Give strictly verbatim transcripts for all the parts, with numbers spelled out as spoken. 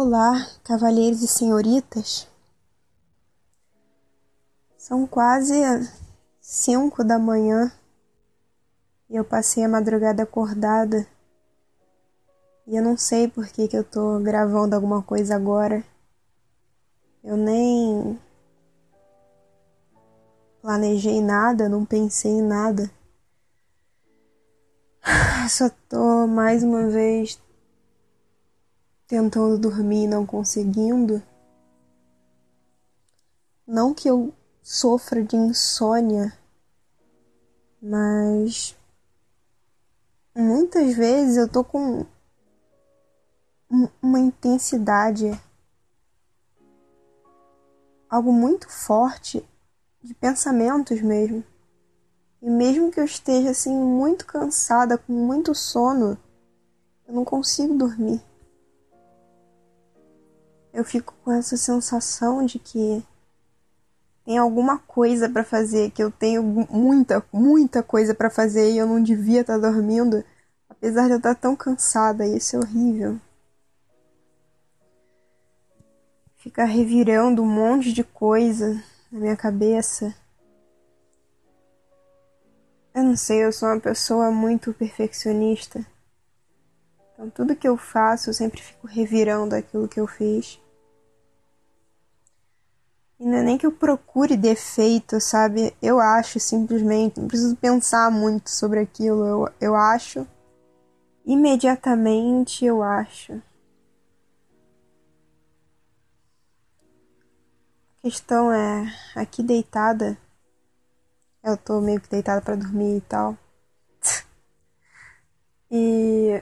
Olá, cavalheiros e senhoritas. São quase cinco da manhã e eu passei a madrugada acordada. E eu não sei por que que eu tô gravando alguma coisa agora. Eu nem planejei nada, não pensei em nada. Só tô mais uma vez tentando dormir e não conseguindo. Não que eu sofra de insônia, mas muitas vezes eu tô com uma intensidade, algo muito forte de pensamentos mesmo. E mesmo que eu esteja assim muito cansada, com muito sono, eu não consigo dormir. Eu fico com essa sensação de que tem alguma coisa pra fazer, que eu tenho muita, muita coisa pra fazer e eu não devia estar dormindo, apesar de eu estar tão cansada. E isso é horrível. Ficar revirando um monte de coisa na minha cabeça. Eu não sei, eu sou uma pessoa muito perfeccionista. Então tudo que eu faço, eu sempre fico revirando aquilo que eu fiz. E não é nem que eu procure defeito, sabe? Eu acho simplesmente, não preciso pensar muito sobre aquilo. Eu, eu acho, imediatamente eu acho. A questão é, aqui deitada, eu tô meio que deitada pra dormir e tal. E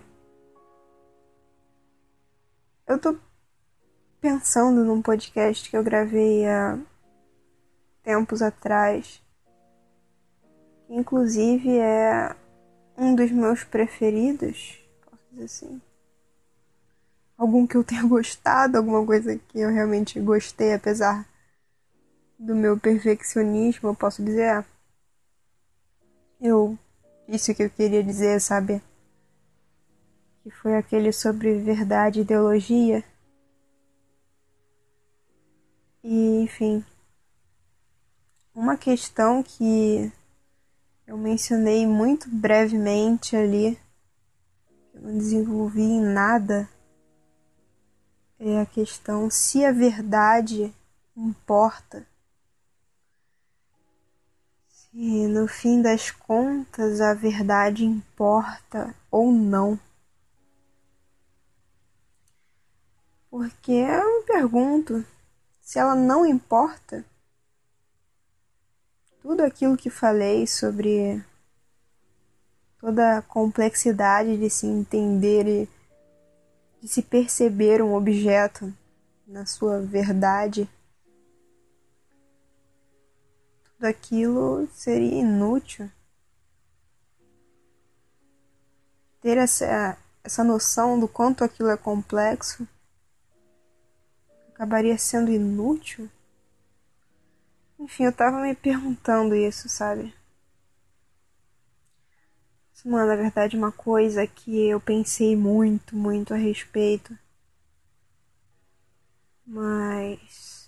eu tô pensando num podcast que eu gravei há tempos atrás, que inclusive é um dos meus preferidos, posso dizer assim. Algum que eu tenha gostado, alguma coisa que eu realmente gostei, apesar do meu perfeccionismo, eu posso dizer, eu disse o que eu queria dizer, sabe? Que foi aquele sobre verdade e ideologia. E, enfim, uma questão que eu mencionei muito brevemente ali, que eu não desenvolvi em nada, é a questão se a verdade importa. Se no fim das contas a verdade importa ou não. Porque eu me pergunto, se ela não importa, tudo aquilo que falei sobre toda a complexidade de se entender e de se perceber um objeto na sua verdade, tudo aquilo seria inútil. Ter essa, essa noção do quanto aquilo é complexo acabaria sendo inútil. Enfim, eu tava me perguntando isso, sabe? Isso não é, na verdade, uma coisa que eu pensei muito, muito a respeito. Mas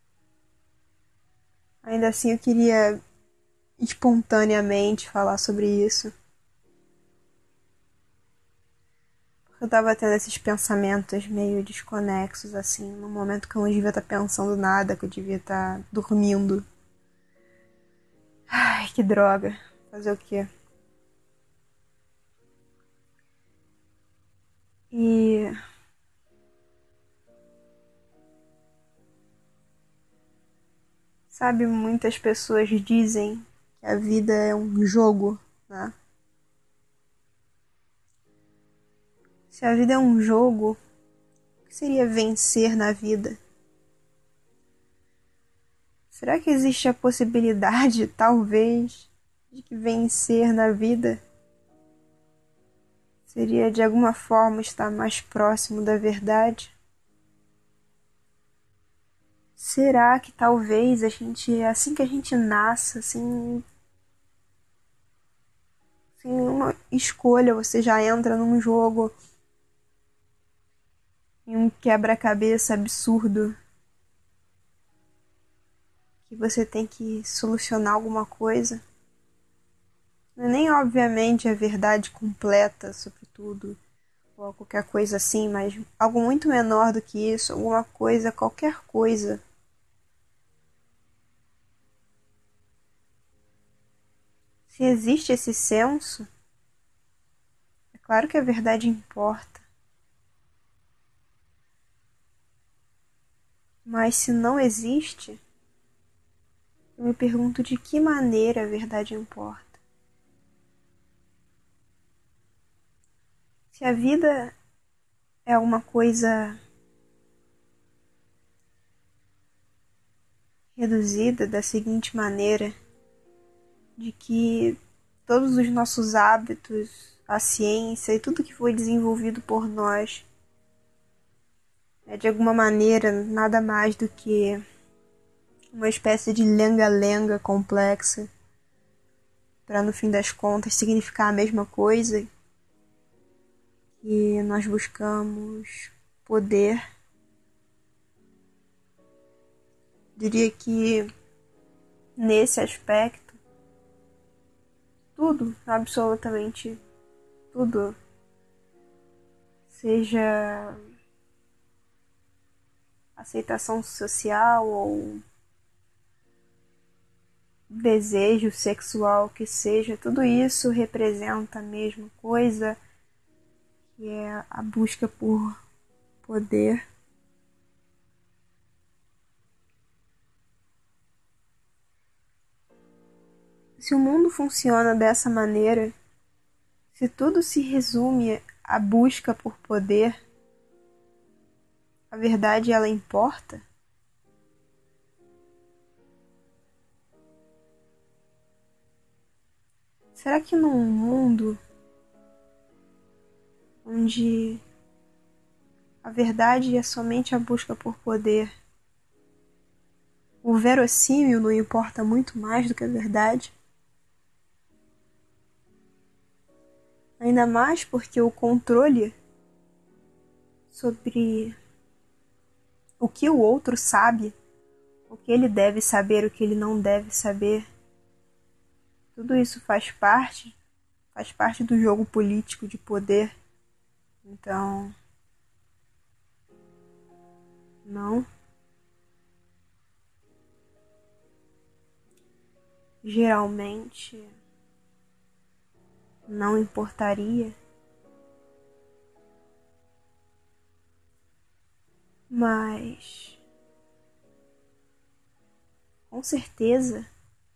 ainda assim eu queria espontaneamente falar sobre isso. Porque eu tava tendo esses pensamentos meio desconexos, assim, no momento que eu não devia estar pensando nada, que eu devia estar dormindo. Ai, que droga. Fazer o quê? E sabe, muitas pessoas dizem que a vida é um jogo, né? Se a vida é um jogo, o que seria vencer na vida? Será que existe a possibilidade, talvez, de que vencer na vida seria de alguma forma estar mais próximo da verdade? Será que talvez a gente, assim que a gente nasce, assim, sem nenhuma escolha, você já entra num jogo em um quebra-cabeça absurdo que você tem que solucionar alguma coisa. Não é nem obviamente a verdade completa sobre tudo, ou qualquer coisa assim, mas algo muito menor do que isso, alguma coisa, qualquer coisa. Se existe esse senso, é claro que a verdade importa. Mas se não existe, eu me pergunto de que maneira a verdade importa. Se a vida é alguma coisa reduzida da seguinte maneira, de que todos os nossos hábitos, a ciência e tudo que foi desenvolvido por nós é de alguma maneira nada mais do que uma espécie de lenga-lenga complexa para no fim das contas significar a mesma coisa, que nós buscamos poder. Diria que nesse aspecto tudo, absolutamente tudo, seja aceitação social ou desejo sexual que seja, tudo isso representa a mesma coisa, que é a busca por poder. Se o mundo funciona dessa maneira, se tudo se resume à busca por poder, a verdade ela importa? Será que num mundo onde a verdade é somente a busca por poder, o verossímil não importa muito mais do que a verdade? Ainda mais porque o controle sobre o que o outro sabe, o que ele deve saber, o que ele não deve saber, tudo isso faz parte, faz parte do jogo político de poder. Então, não. Geralmente, não importaria. Mas, com certeza,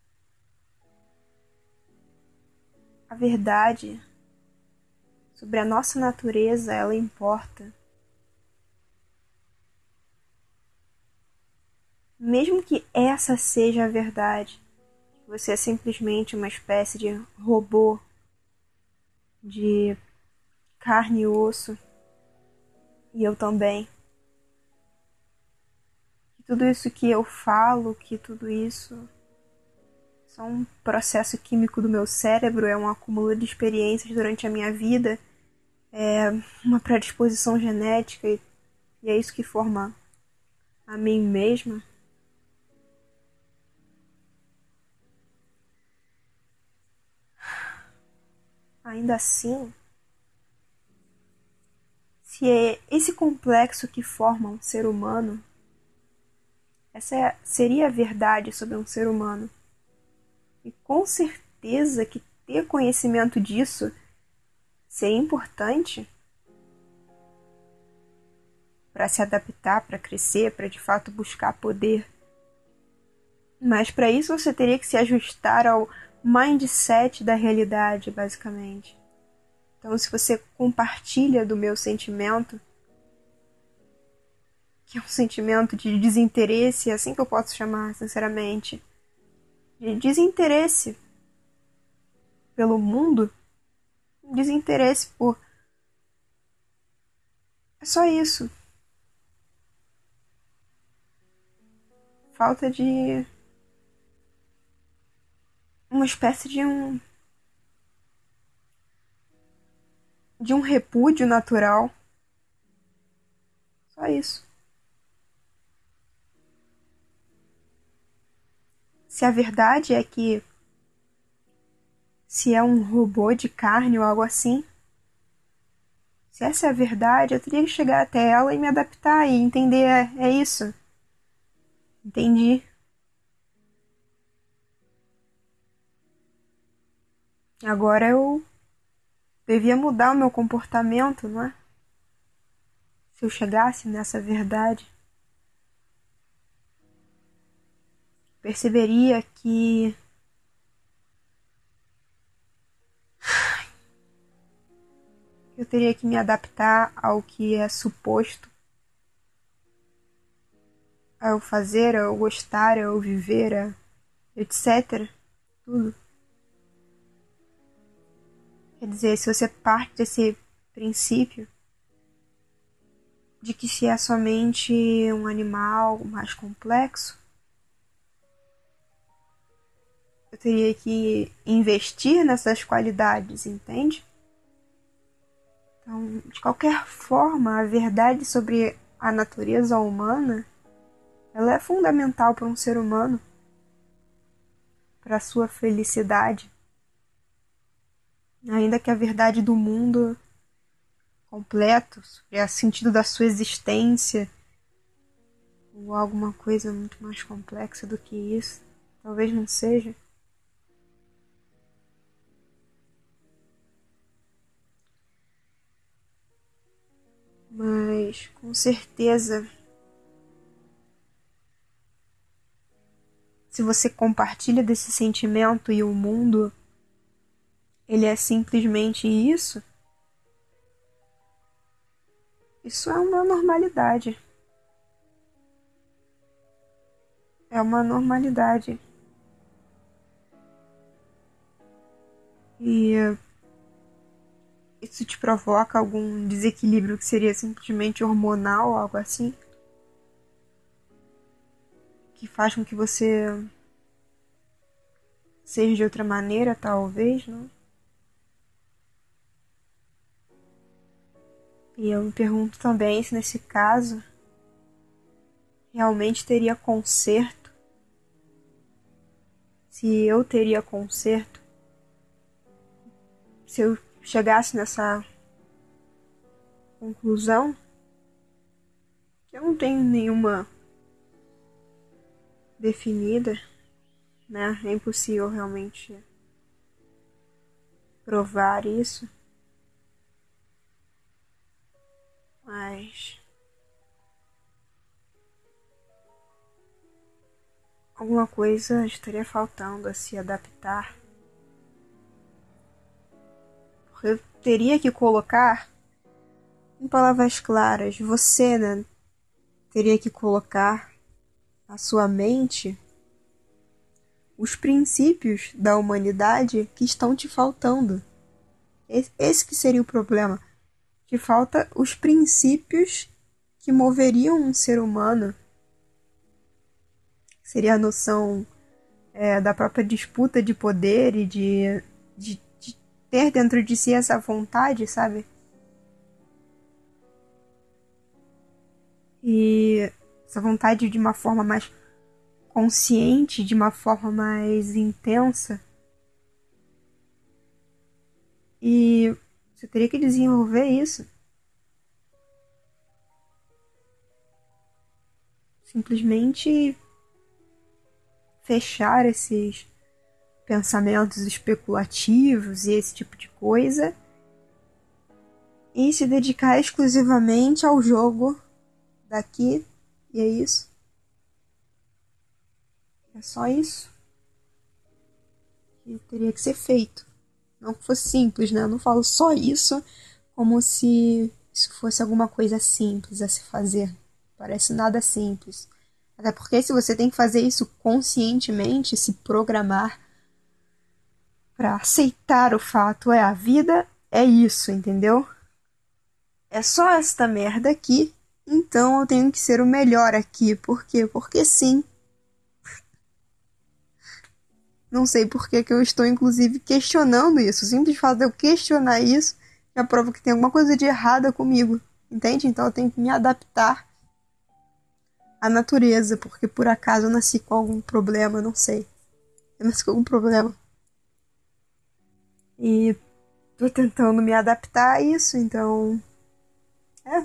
a verdade sobre a nossa natureza, ela importa. Mesmo que essa seja a verdade, você é simplesmente uma espécie de robô de carne e osso, e eu também. Que tudo isso que eu falo, que tudo isso é só um processo químico do meu cérebro, é um acúmulo de experiências durante a minha vida, é uma predisposição genética, e, e é isso que forma a mim mesma. Ainda assim, se é esse complexo que forma um ser humano, essa é, seria a verdade sobre um ser humano. E com certeza que ter conhecimento disso seria importante para se adaptar, para crescer, para de fato buscar poder. Mas para isso você teria que se ajustar ao mindset da realidade, basicamente. Então, se você compartilha do meu sentimento, que é um sentimento de desinteresse, é assim que eu posso chamar, sinceramente, de desinteresse pelo mundo, desinteresse por... É só isso. Falta de uma espécie de um de um repúdio natural Só isso. Se a verdade é que se é um robô de carne ou algo assim, se essa é a verdade, eu teria que chegar até ela e me adaptar e entender, é, é isso. Entendi. Agora eu devia mudar o meu comportamento, não é? Se eu chegasse nessa verdade, perceberia que eu teria que me adaptar ao que é suposto a eu fazer, a eu gostar, a eu viver, a etcétera. Tudo. Quer dizer, se você parte desse princípio de que se é somente um animal mais complexo, eu teria que investir nessas qualidades, entende? Então, de qualquer forma, a verdade sobre a natureza humana, ela é fundamental para um ser humano, para a sua felicidade. Ainda que a verdade do mundo completo, sobre o sentido da sua existência, ou alguma coisa muito mais complexa do que isso, talvez não seja. Mas, com certeza, se você compartilha desse sentimento e o mundo, ele é simplesmente isso, isso é uma normalidade. É uma normalidade. E isso te provoca algum desequilíbrio que seria simplesmente hormonal, algo assim, que faz com que você seja de outra maneira, talvez, não? E eu me pergunto também se nesse caso realmente teria conserto, se eu teria conserto, se eu chegasse nessa conclusão, que eu não tenho nenhuma definida, né? É impossível realmente provar isso, mas alguma coisa estaria faltando a se adaptar. Porque eu teria que colocar, em palavras claras, você, né, teria que colocar na sua mente os princípios da humanidade que estão te faltando. Esse que seria o problema. Te falta os princípios que moveriam um ser humano. Seria a noção é, da própria disputa de poder e de, de, de ter dentro de si essa vontade, sabe? E essa vontade de uma forma mais consciente, de uma forma mais intensa. E você teria que desenvolver isso. Simplesmente fechar esses pensamentos especulativos e esse tipo de coisa e se dedicar exclusivamente ao jogo daqui, e é isso. É só isso que teria que ser feito. Não que fosse simples, né? Eu não falo só isso como se isso fosse alguma coisa simples a se fazer. Parece nada simples. Até porque se você tem que fazer isso conscientemente, se programar para aceitar o fato, é a vida, é isso, entendeu? É só esta merda aqui, então eu tenho que ser o melhor aqui. Por quê? Porque sim. Não sei por que que eu estou, inclusive, questionando isso. O simples fato de eu questionar isso já prova que tem alguma coisa de errada comigo. Entende? Então eu tenho que me adaptar a natureza, porque por acaso eu nasci com algum problema, não sei. Eu nasci com algum problema. E tô tentando me adaptar a isso, então. É.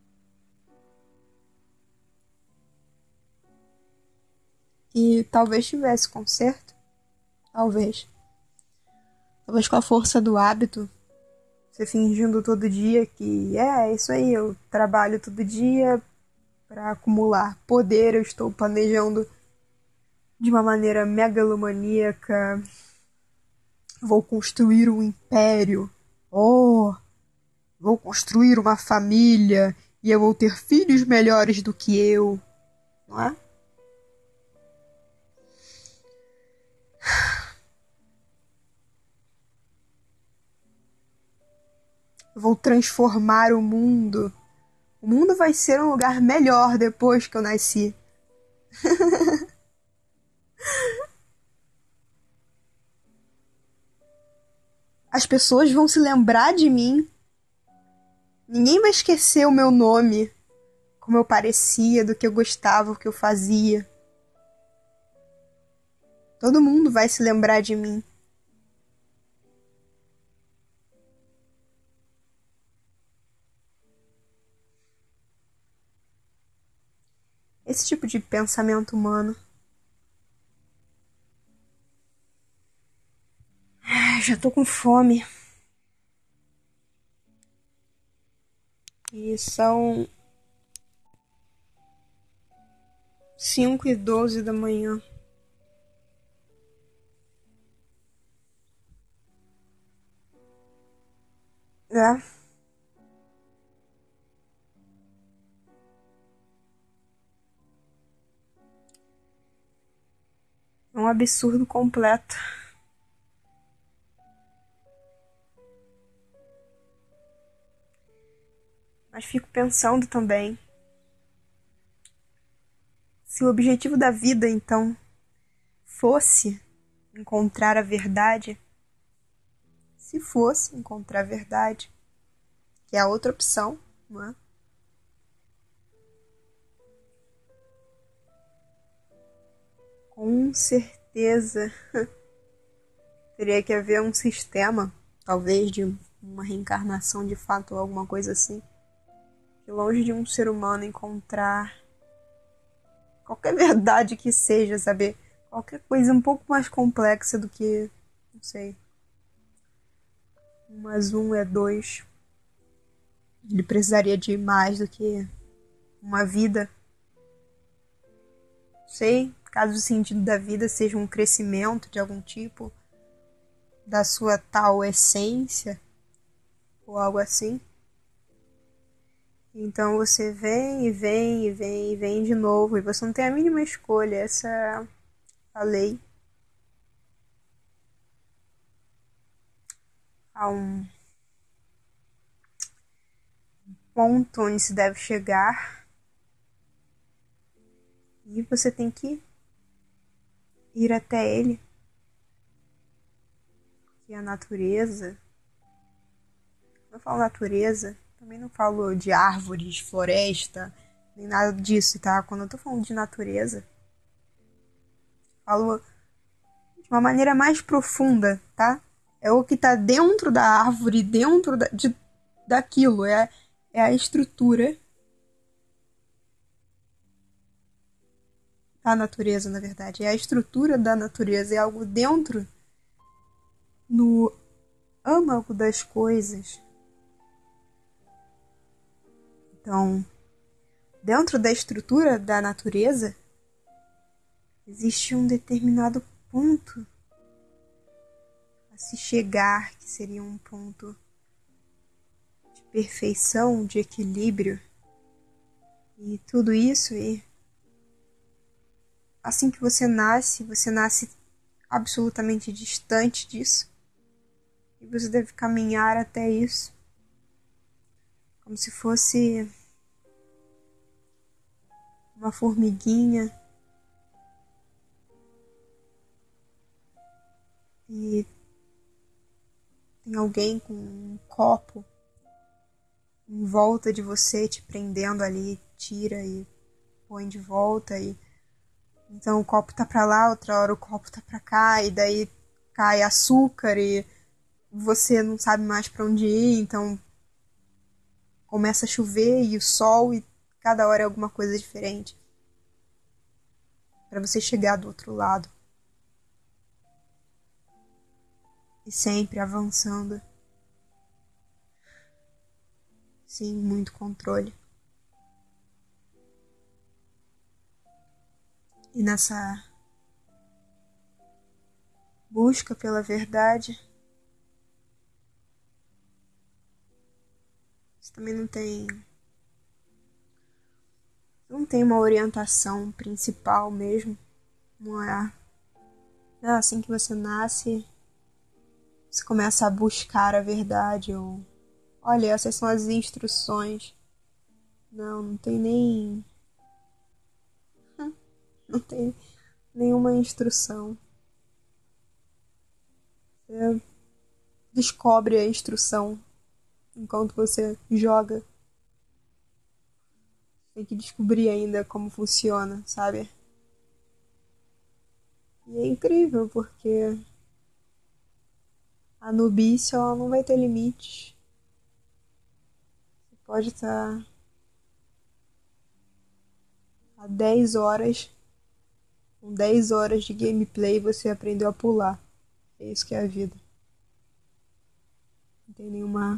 E talvez tivesse conserto. Talvez. Talvez com a força do hábito. Você fingindo todo dia que é, é isso aí, eu trabalho todo dia para acumular poder, eu estou planejando de uma maneira megalomaníaca, vou construir um império, oh, vou construir uma família e eu vou ter filhos melhores do que eu, não é? Eu vou transformar o mundo. O mundo vai ser um lugar melhor depois que eu nasci. As pessoas vão se lembrar de mim. Ninguém vai esquecer o meu nome, como eu parecia, do que eu gostava, o que eu fazia. Todo mundo vai se lembrar de mim. Esse tipo de pensamento humano. Ai, já tô com fome. E são cinco e doze da manhã. É. É um absurdo completo. Mas fico pensando também. Se o objetivo da vida, então, fosse encontrar a verdade, se fosse encontrar a verdade, que é a outra opção, não é? Com certeza teria que haver um sistema, talvez de uma reencarnação de fato ou alguma coisa assim, que longe de um ser humano encontrar qualquer verdade que seja, saber qualquer coisa um pouco mais complexa do que, não sei, um mais um é dois. Ele precisaria de mais do que uma vida. Não sei, caso o sentido da vida seja um crescimento de algum tipo, da sua tal essência, ou algo assim. Então você vem e vem e vem e vem de novo, e você não tem a mínima escolha, essa é a lei. Há um ponto onde se deve chegar e você tem que ir até ele, que é a natureza. Eu falo natureza, também não falo de árvores, floresta, nem nada disso, tá? Quando eu tô falando de natureza, falo de uma maneira mais profunda, tá? É o que tá dentro da árvore, dentro da, de, daquilo, é, é a estrutura da natureza, na verdade. É a estrutura da natureza, é algo dentro, no âmago das coisas. Então, dentro da estrutura da natureza, existe um determinado ponto a se chegar, que seria um ponto de perfeição, de equilíbrio. E tudo isso, e assim que você nasce, você nasce absolutamente distante disso. E você deve caminhar até isso, como se fosse uma formiguinha. E tem alguém com um copo em volta de você, te prendendo ali, tira e põe de volta e então o copo tá pra lá, outra hora o copo tá pra cá e daí cai açúcar e você não sabe mais pra onde ir, então começa a chover e o sol e cada hora é alguma coisa diferente pra você chegar do outro lado e sempre avançando sem muito controle. E nessa busca pela verdade, você também não tem não tem uma orientação principal mesmo. Não é, não é assim que você nasce, você começa a buscar a verdade ou olha, essas são as instruções. Não, não tem nem não tem nenhuma instrução. Você descobre a instrução enquanto você joga. Tem que descobrir ainda como funciona, sabe? E é incrível porque a nubícia ela não vai ter limites. Você pode estar há dez horas, com dez horas de gameplay você aprendeu a pular. É isso que é a vida. Não tem nenhuma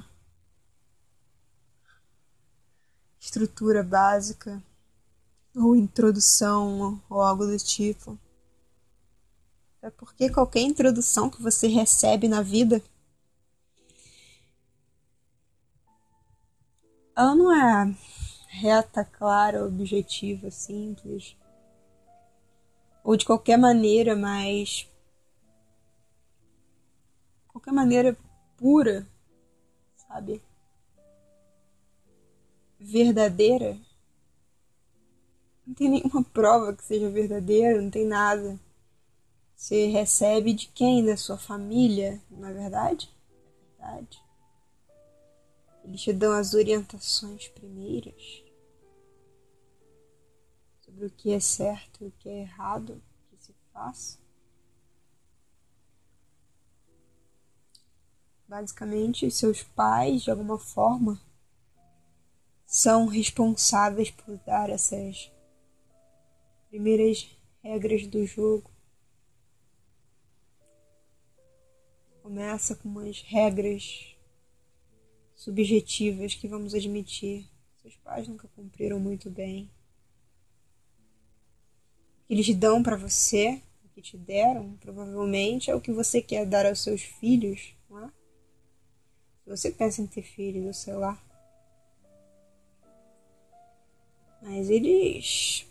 estrutura básica ou introdução ou algo do tipo. É porque qualquer introdução que você recebe na vida, ela não é reta, clara, objetiva, simples. Ou de qualquer maneira, mas qualquer maneira pura, sabe? Verdadeira. Não tem nenhuma prova que seja verdadeira, não tem nada. Você recebe de quem? Da sua família, não é verdade? É verdade. Eles te dão as orientações primeiras sobre o que é certo e o que é errado que se faça. Basicamente, seus pais, de alguma forma, são responsáveis por dar essas primeiras regras do jogo. Começa com umas regras subjetivas que, vamos admitir, seus pais nunca cumpriram muito bem. O que eles dão para você, o que te deram, provavelmente é o que você quer dar aos seus filhos, não é? Se você pensa em ter filhos, ou sei lá. Mas eles...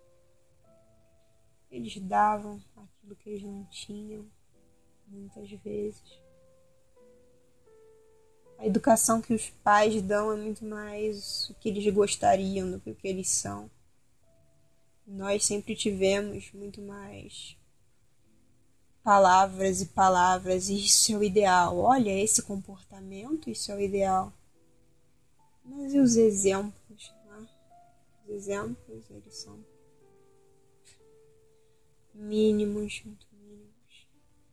Eles davam aquilo que eles não tinham, muitas vezes. A educação que os pais dão é muito mais o que eles gostariam do que o que eles são. Nós sempre tivemos muito mais palavras e palavras, e isso é o ideal. Olha, esse comportamento, isso é o ideal. Mas e os exemplos? Né? Os exemplos, eles são mínimos, muito mínimos.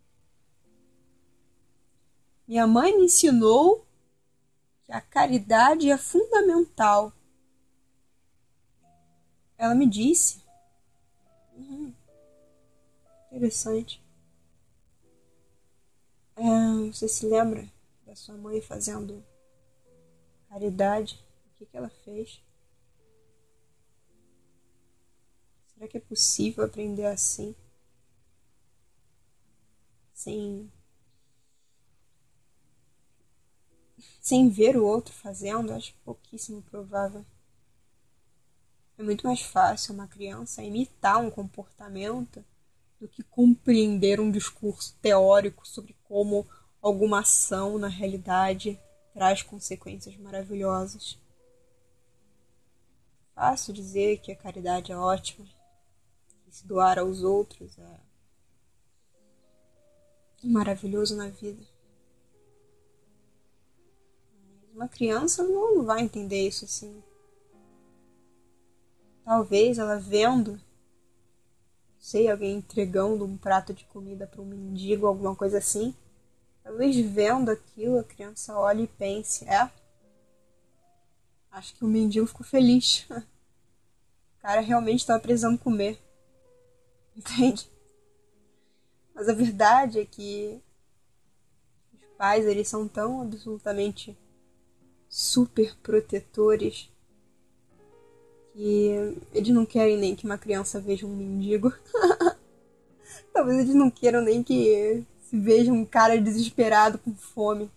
Minha mãe me ensinou que a caridade é fundamental. Ela me disse. Uhum, interessante. É, você se lembra da sua mãe fazendo caridade? O que, que ela fez? Será que é possível aprender assim? Sem, sem ver o outro fazendo? Acho pouquíssimo provável. É muito mais fácil uma criança imitar um comportamento do que compreender um discurso teórico sobre como alguma ação na realidade traz consequências maravilhosas. Fácil dizer que a caridade é ótima, que se doar aos outros é maravilhoso na vida. Mas uma criança não vai entender isso assim. talvez ela vendo, sei, alguém entregando um prato de comida para um mendigo, alguma coisa assim. Talvez vendo aquilo, a criança olhe e pense, é, acho que o mendigo ficou feliz. O cara realmente estava precisando comer. Entende? Mas a verdade é que os pais, eles são tão absolutamente super protetores que eles não querem nem que uma criança veja um mendigo. Talvez eles não queiram nem que se veja um cara desesperado com fome.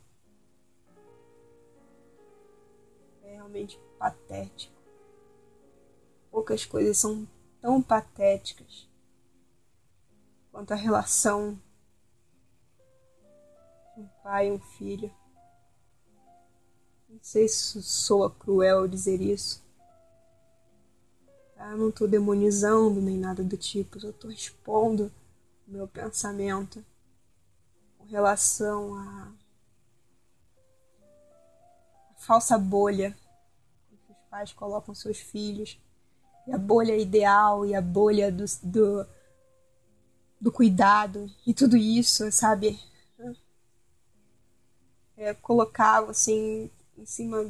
É realmente patético. Poucas coisas são tão patéticas quanto a relação de um pai e um filho. Não sei se soa cruel dizer isso. Eu não estou demonizando nem nada do tipo, eu estou expondo o meu pensamento com relação à falsa bolha que os pais colocam seus filhos, e a bolha ideal, e a bolha do, do, do cuidado, e tudo isso, sabe? É, colocava assim em cima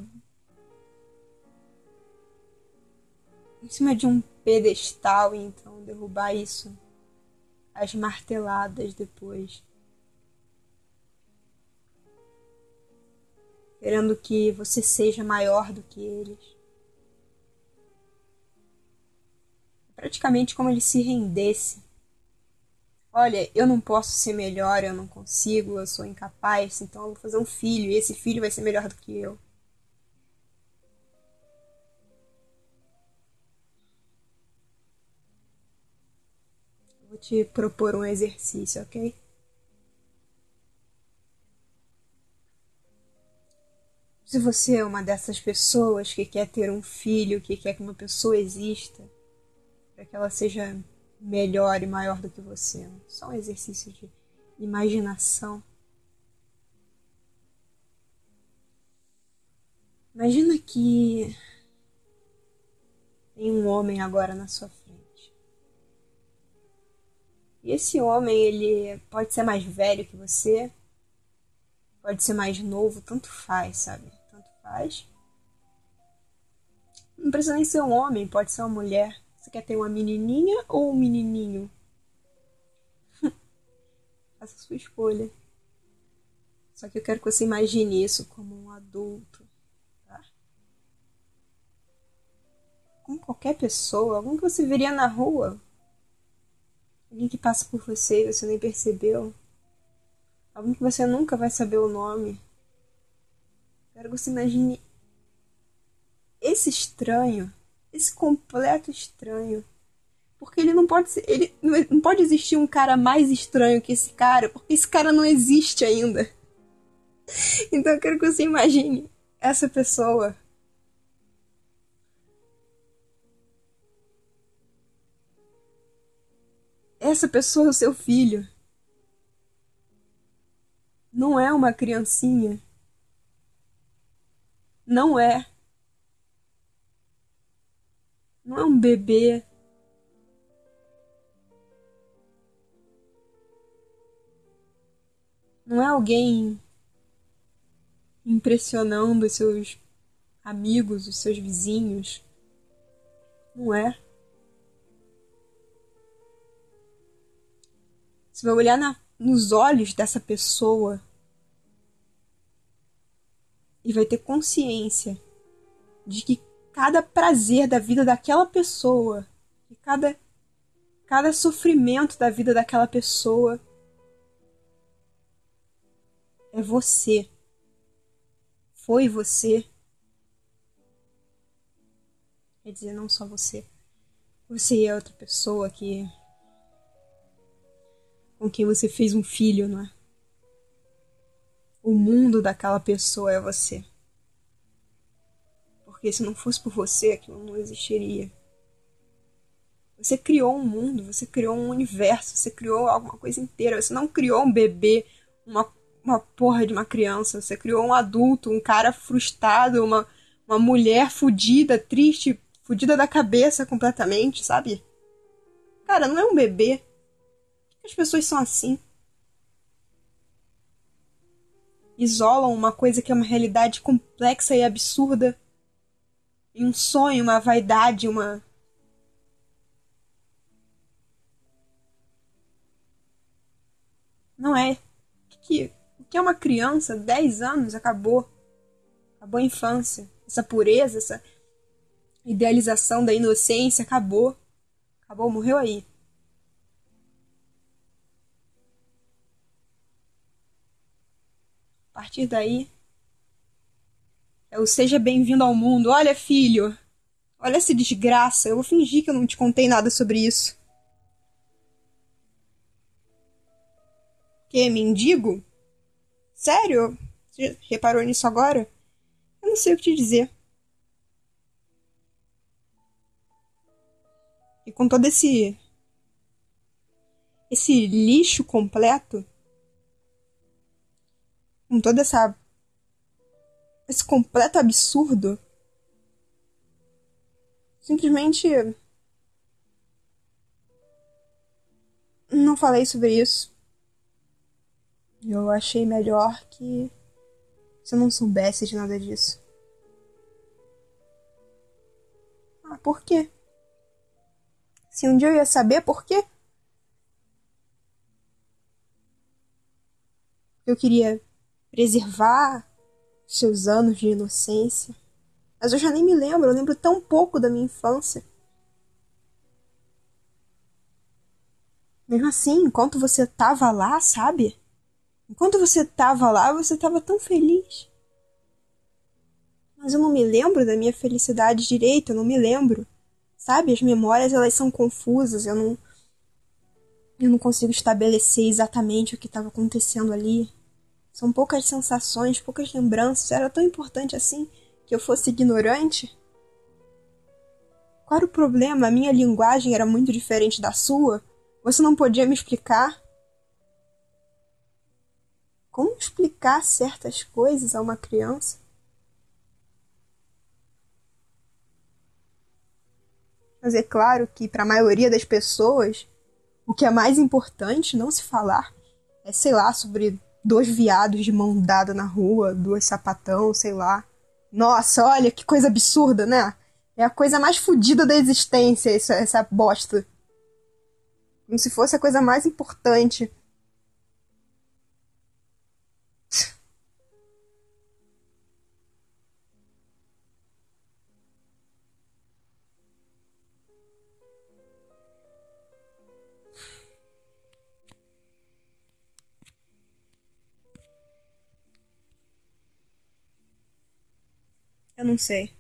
em cima de um pedestal, e então derrubar isso às marteladas depois, querendo que você seja maior do que eles. É praticamente como ele se rendesse. Olha, eu não posso ser melhor, eu não consigo, eu sou incapaz, então eu vou fazer um filho, e esse filho vai ser melhor do que eu. Eu vou te propor um exercício, ok? Se você é uma dessas pessoas que quer ter um filho, que quer que uma pessoa exista, para que ela seja melhor e maior do que você, só um exercício de imaginação. Imagina que tem um homem agora na sua frente. E esse homem, ele pode ser mais velho que você, pode ser mais novo, tanto faz, sabe? Tanto faz. Não precisa nem ser um homem, pode ser uma mulher. Você quer ter uma menininha ou um menininho? Faça a sua escolha. Só que eu quero que você imagine isso como um adulto, tá? Como qualquer pessoa, alguém que você veria na rua. Alguém que passa por você e você nem percebeu. Alguém que você nunca vai saber o nome. Quero que você imagine esse estranho, esse completo estranho. Porque ele não pode ser, ele não pode existir um cara mais estranho que esse cara, porque esse cara não existe ainda. Então eu quero que você imagine essa pessoa. Essa pessoa é o seu filho. Não é uma criancinha. Não é. Não é um bebê. Não é alguém impressionando os seus amigos, os seus vizinhos. Não é. Você vai olhar na, nos olhos dessa pessoa e vai ter consciência de que cada prazer da vida daquela pessoa, de cada, cada sofrimento da vida daquela pessoa é você. Foi você. Quer dizer, não só você. Você é outra pessoa que com quem você fez um filho, não é? O mundo daquela pessoa é você. Porque se não fosse por você, aquilo não existiria. Você criou um mundo, você criou um universo, você criou alguma coisa inteira. Você não criou um bebê, uma, uma porra de uma criança. Você criou um adulto, um cara frustrado, uma, uma mulher fodida, triste, fudida da cabeça completamente, sabe? Cara, não é um bebê. Por que as pessoas são assim? Isolam uma coisa que é uma realidade complexa e absurda em um sonho, uma vaidade, uma... Não é. O que, o que é uma criança? Dez anos, acabou. Acabou a infância. Essa pureza, essa idealização da inocência, acabou. Acabou, morreu aí. A partir daí, é o seja bem-vindo ao mundo. Olha, filho, olha essa desgraça. Eu vou fingir que eu não te contei nada sobre isso. Que, mendigo? Sério? Você reparou nisso agora? Eu não sei o que te dizer. E com todo esse... esse lixo completo, com toda essa... esse completo absurdo, simplesmente... não falei sobre isso. Eu achei melhor que você não soubesse de nada disso. Ah, por quê? Se um dia eu ia saber, por quê? Eu queria preservar seus anos de inocência. Mas eu já nem me lembro, eu lembro tão pouco da minha infância. Mesmo assim, enquanto você tava lá, sabe? Enquanto você tava lá, você tava tão feliz. Mas eu não me lembro da minha felicidade direito, eu não me lembro. Sabe, as memórias, elas são confusas, eu não... Eu não consigo estabelecer exatamente o que estava acontecendo ali. São poucas sensações, poucas lembranças. Era tão importante assim que eu fosse ignorante? Qual era o problema? A minha linguagem era muito diferente da sua? Você não podia me explicar? Como explicar certas coisas a uma criança? Mas é claro que, para a maioria das pessoas, o que é mais importante não se falar é, sei lá, sobre dois viados de mão dada na rua, duas sapatão, sei lá. Nossa, olha que coisa absurda, né? É a coisa mais fodida da existência, essa, essa bosta. Como se fosse a coisa mais importante. Eu não sei.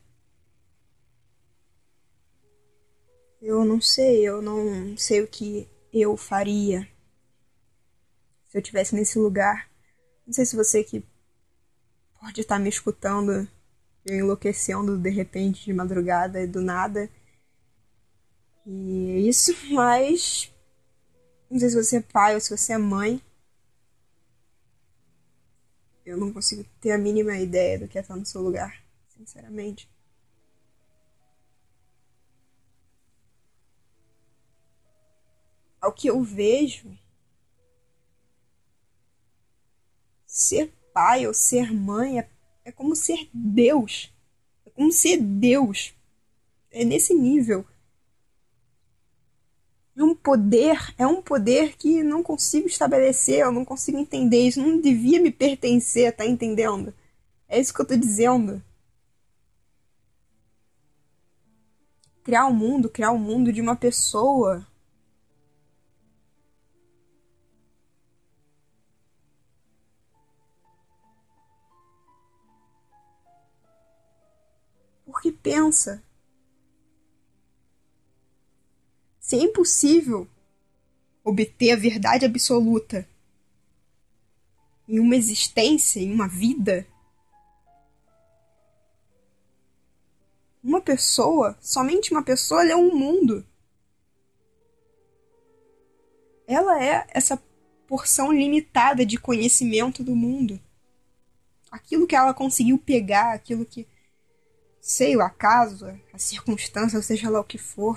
Eu não sei, eu não sei o que eu faria se eu estivesse nesse lugar. Não sei se você que pode estar me escutando, eu enlouquecendo de repente, de madrugada e do nada. E é isso, mas não sei se você é pai ou se você é mãe. Eu não consigo ter a mínima ideia do que é estar no seu lugar, sinceramente. Ao que eu vejo, ser pai ou ser mãe é, é como ser Deus. É como ser Deus. É nesse nível. É um poder, é um poder que não consigo estabelecer, eu não consigo entender. Isso não devia me pertencer, tá entendendo? É isso que eu tô dizendo. Criar um mundo, criar um mundo de uma pessoa. Porque pensa, se é impossível obter a verdade absoluta em uma existência, em uma vida, uma pessoa, somente uma pessoa, ela é um mundo. Ela é essa porção limitada de conhecimento do mundo. Aquilo que ela conseguiu pegar, aquilo que sei, o acaso, a circunstância, ou seja lá o que for.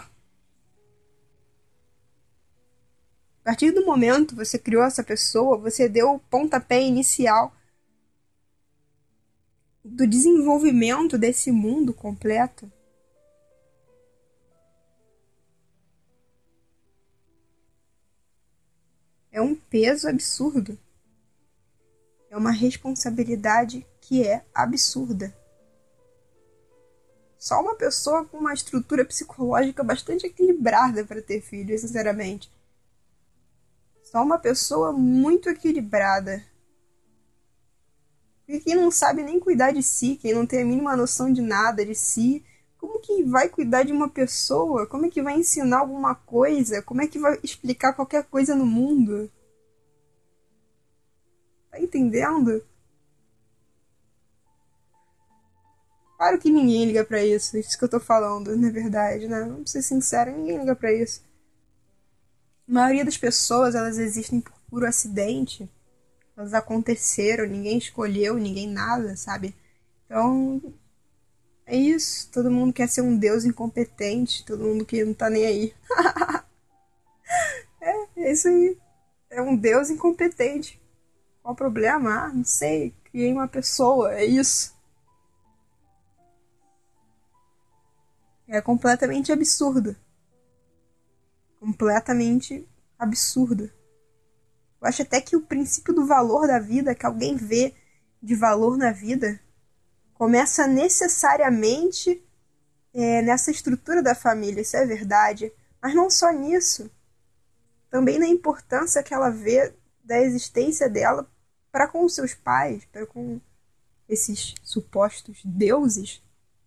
A partir do momento que você criou essa pessoa, você deu o pontapé inicial do desenvolvimento desse mundo completo. É um peso absurdo. É uma responsabilidade que é absurda. Só uma pessoa com uma estrutura psicológica bastante equilibrada para ter filhos, sinceramente. Só uma pessoa muito equilibrada. Porque quem não sabe nem cuidar de si, quem não tem a mínima noção de nada de si, como que vai cuidar de uma pessoa? Como é que vai ensinar alguma coisa? Como é que vai explicar qualquer coisa no mundo? Tá entendendo? Claro que ninguém liga pra isso, isso que eu tô falando, na verdade, né? Vamos ser sinceros, ninguém liga pra isso. A maioria das pessoas, elas existem por puro acidente. Elas aconteceram, ninguém escolheu, ninguém nada, sabe? Então, é isso. Todo mundo quer ser um deus incompetente, todo mundo que não tá nem aí. é, é isso aí. É um deus incompetente. Qual o problema? Ah, não sei. Criei uma pessoa, é isso. É completamente absurdo. Completamente absurdo. Eu acho até que o princípio do valor da vida, que alguém vê de valor na vida, começa necessariamente é, nessa estrutura da família, isso é verdade. Mas não só nisso. Também na importância que ela vê da existência dela para com os seus pais, para com esses supostos deuses.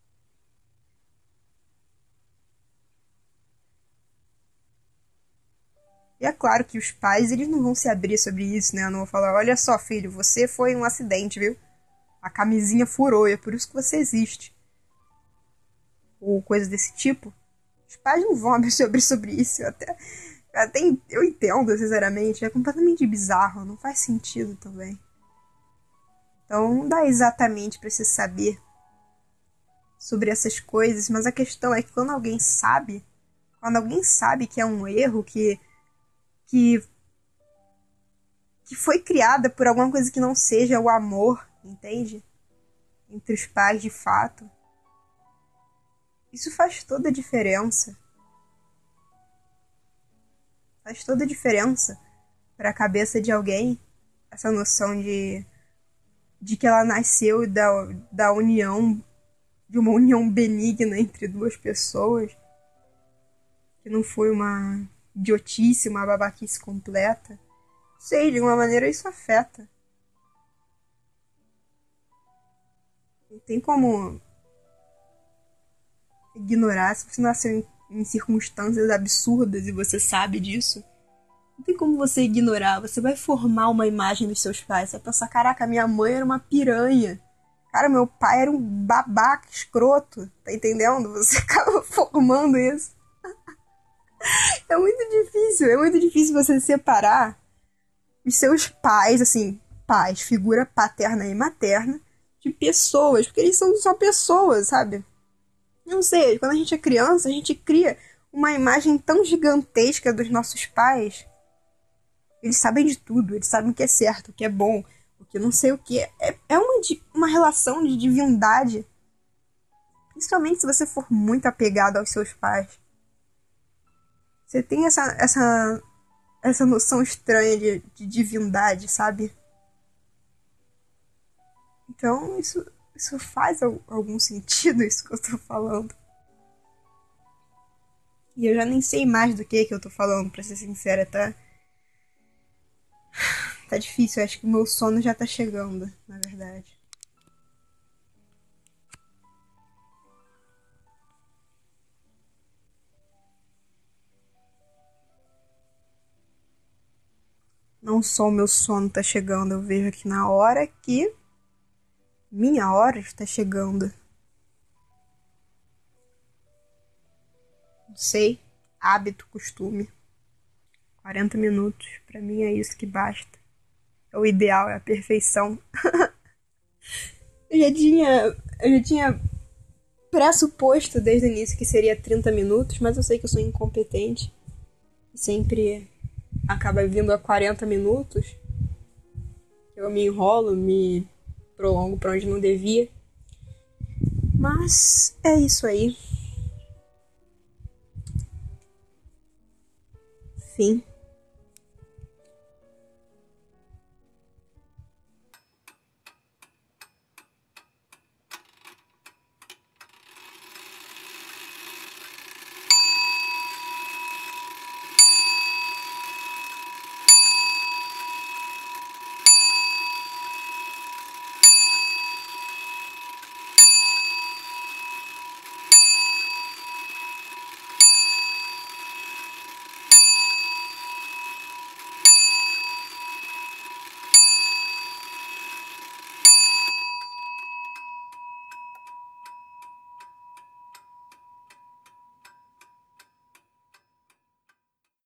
E é claro que os pais, eles não vão se abrir sobre isso, né? Não vão falar, olha só, filho, você foi um acidente, viu? A camisinha furou, e é por isso que você existe. Ou coisa desse tipo. Os pais não vão abrir sobre, sobre isso. Eu até, eu até eu entendo, sinceramente. É completamente bizarro, não faz sentido também. Então, não dá exatamente pra você saber sobre essas coisas, mas a questão é que quando alguém sabe, quando alguém sabe que é um erro, que que, que foi criada por alguma coisa que não seja o amor, entende? Entre os pais de fato. Isso faz toda a diferença. Faz toda a diferença para a cabeça de alguém essa noção de, de que ela nasceu da, da união, de uma união benigna entre duas pessoas, que não foi uma idiotice, uma babaquice completa. Sei, de uma maneira isso afeta. Não tem como ignorar. Se você nasceu em, em circunstâncias absurdas e você sabe disso, não tem como você ignorar. Você vai formar uma imagem dos seus pais. Você vai pensar, caraca, minha mãe era uma piranha. Cara, meu pai era um babaca escroto. Tá entendendo? Você acaba formando isso. É muito difícil. É muito difícil você separar os seus pais, assim, pais, figura paterna e materna, de pessoas. Porque eles são só pessoas, sabe? Não sei, quando a gente é criança, a gente cria uma imagem tão gigantesca dos nossos pais. Eles sabem de tudo, eles sabem o que é certo, o que é bom, o que não sei o que. É, é uma, uma relação de divindade. Principalmente se você for muito apegado aos seus pais. Você tem essa, essa, essa noção estranha de, de divindade, sabe? Então, isso, isso faz algum sentido, isso que eu tô falando. E eu já nem sei mais do que que eu tô falando, pra ser sincera, tá? Tá difícil, eu acho que o meu sono já tá chegando, na verdade. Não só o meu sono tá chegando, eu vejo aqui na hora que minha hora está chegando. Não sei, hábito, costume. quarenta minutos, pra mim é isso que basta. É o ideal, é a perfeição. eu já tinha, eu já tinha pressuposto desde o início que seria trinta minutos, mas eu sei que eu sou incompetente. Sempre acaba vindo a quarenta minutos. Eu me enrolo, me prolongo pra onde não devia. Mas é isso aí. Fim.